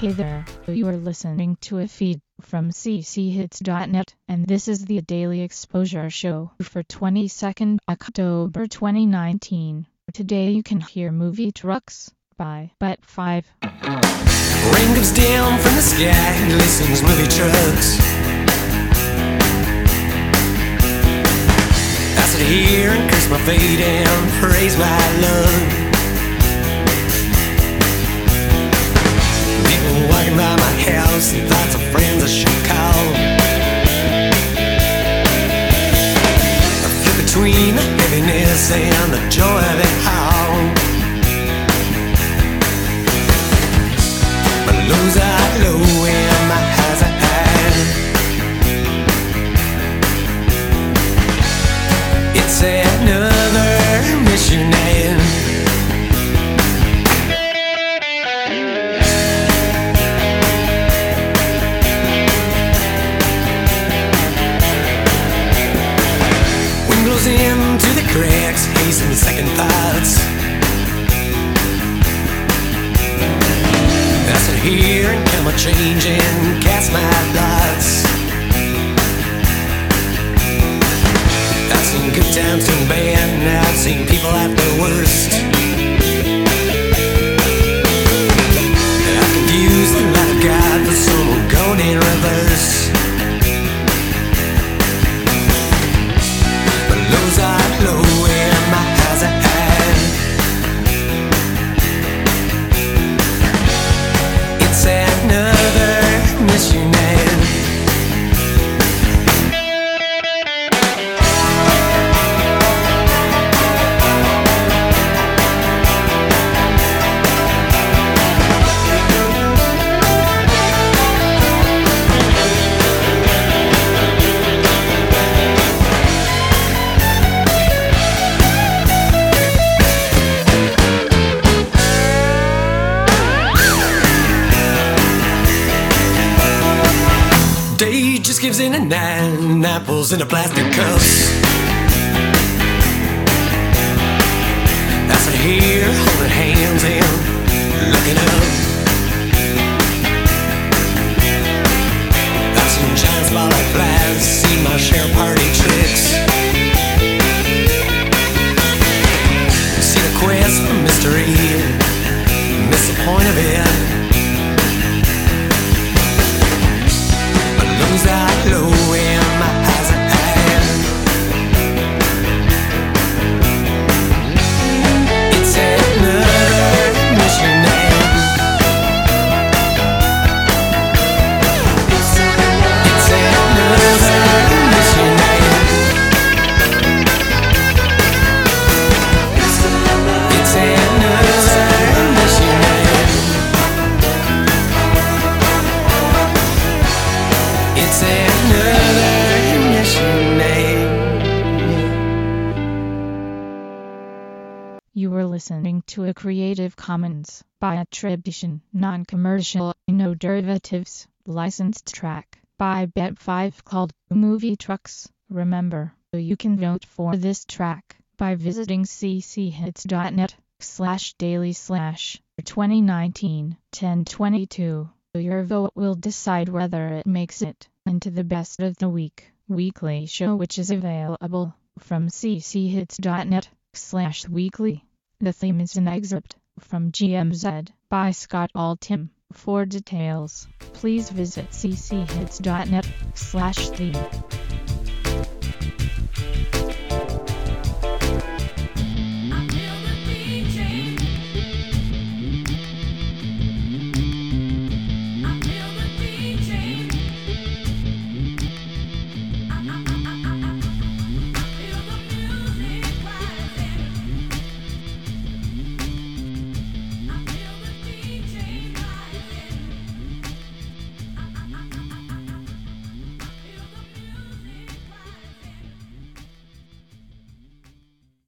Hey there, you are listening to a feed from cchits.net, and this is the Daily Exposure Show for 22nd October 2019. Today you can hear Movie Trucks by Bet5. Rain comes down from the sky, listens movie trucks. I sit here and curse my fate and praise my love. People walking by my house and thoughts of friends I should call. I flip between the heaviness and the joy of it all. My lows are low and my highs are high. It's another mission night. Wind blows into the cracks, hasten second thoughts. I sit here and count my change and cast my lots. I've seen good times turn bad, and I've seen people at their worst. I've confused the light of God for someone going in reverse. My lows are low and my highs are high. It's another mission night. Day just gives in at night, apples in a plastic cups. I sit here holding hands and looking up. I've seen giants fall like flies, seen my share of party tricks. See the quest for mystery, miss the point of it. Lows are low and my highs are high. It's another mission night. It's another mission night. It's another mission night. It's another mission night. You were listening to a Creative Commons by attribution, non-commercial, no derivatives, licensed track by Bet5 called Movie Trucks. Remember, you can vote for this track by visiting cchits.net/daily/2019-1022. Your vote will decide whether it makes it into the Best of the Week weekly show, which is available from cchits.net/weekly. The theme is an excerpt from GMZ by Scott Altham. For details, please visit cchits.net/theme.